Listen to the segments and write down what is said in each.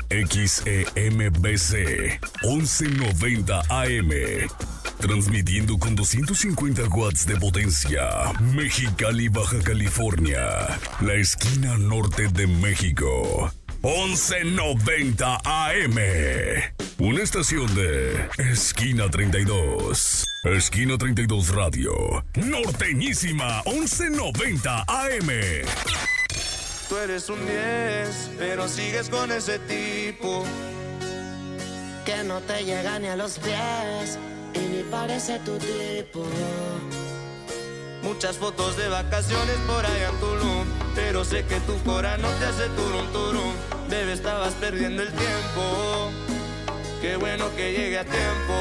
XEMBC 1190 AM. Transmitiendo con 250 watts de potencia. Mexicali, Baja California. La esquina norte de México. 1190 AM. Una estación de Esquina 32. Esquina 32 Radio. Norteñísima 1190 AM. Tú eres un 10, pero sigues con ese tipo que no te llega ni a los pies y ni parece tu tipo. Muchas fotos de vacaciones por allá en Tulum, pero sé que tu cora no te hace turum turum. Bebé, estabas perdiendo el tiempo. Qué bueno que llegue a tiempo.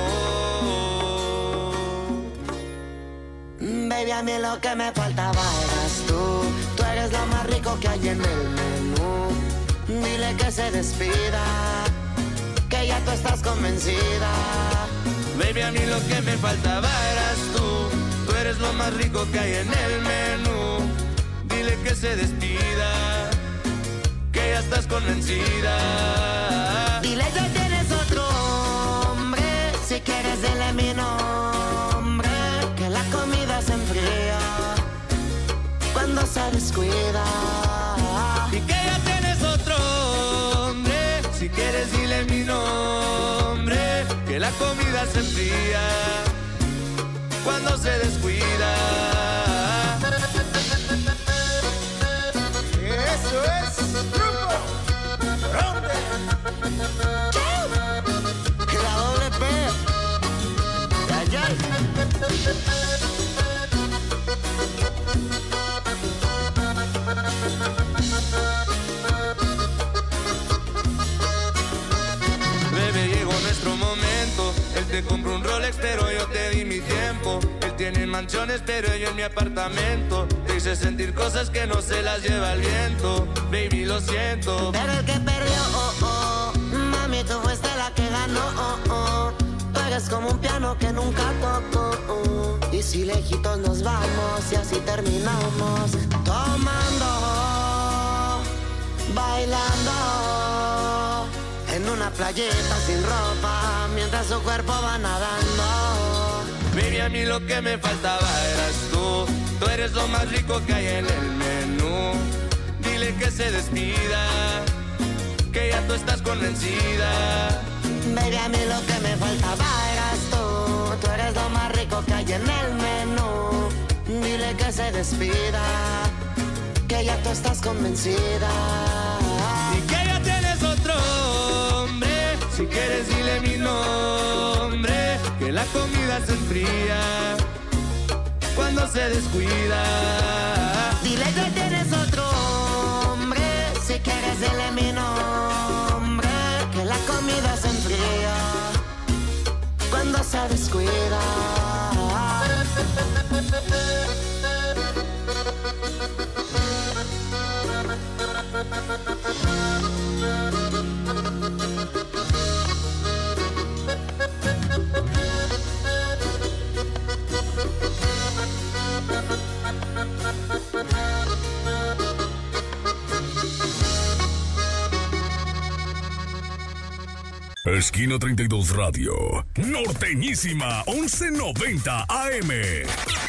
Baby, a mí lo que me faltaba eras tú. Tú eres lo más rico que hay en el menú. Dile que se despida, que ya tú estás convencida. Baby, a mí lo que me faltaba eras tú. Tú eres lo más rico que hay en el menú. Dile que se despida, que ya estás convencida. Dile que tienes otro hombre. Si quieres dile mi nombre, que la comida se enfría cuando se descuida. Y que ya tienes otro hombre. Si quieres dile mi nombre, que la comida se enfría cuando se descuida. Eso es grupo Ronde. La doble P. Yayay. Bebé, llegó nuestro momento. Él te compró un Rolex, pero yo te di mi tiempo. Él tiene mansiones, pero yo en mi apartamento. Te hice sentir cosas que no se las lleva el viento. Baby, lo siento. Pero el que perdió, oh, oh. Mami, tú fuiste la que ganó, oh, oh. Tú eres como un piano que nunca tocó, oh. Y si lejitos nos vamos y así terminamos tomando, bailando en una playita sin ropa mientras su cuerpo va nadando. Baby, a mí lo que me faltaba eras tú. Tú eres lo más rico que hay en el menú. Dile que se despida, que ya tú estás convencida. Baby, a mí lo que me faltaba eras tú. Tú eres lo más rico que hay en el menú. Dile que se despida, que ya tú estás convencida. Y que ya tienes otro hombre. Si quieres dile mi nombre, que la comida se enfría cuando se descuida. Dile que tienes otro hombre. Si quieres dile mi nombre, que la comida se enfría cuando se descuida. Esquina 32 Radio. Norteñísima 1190 AM.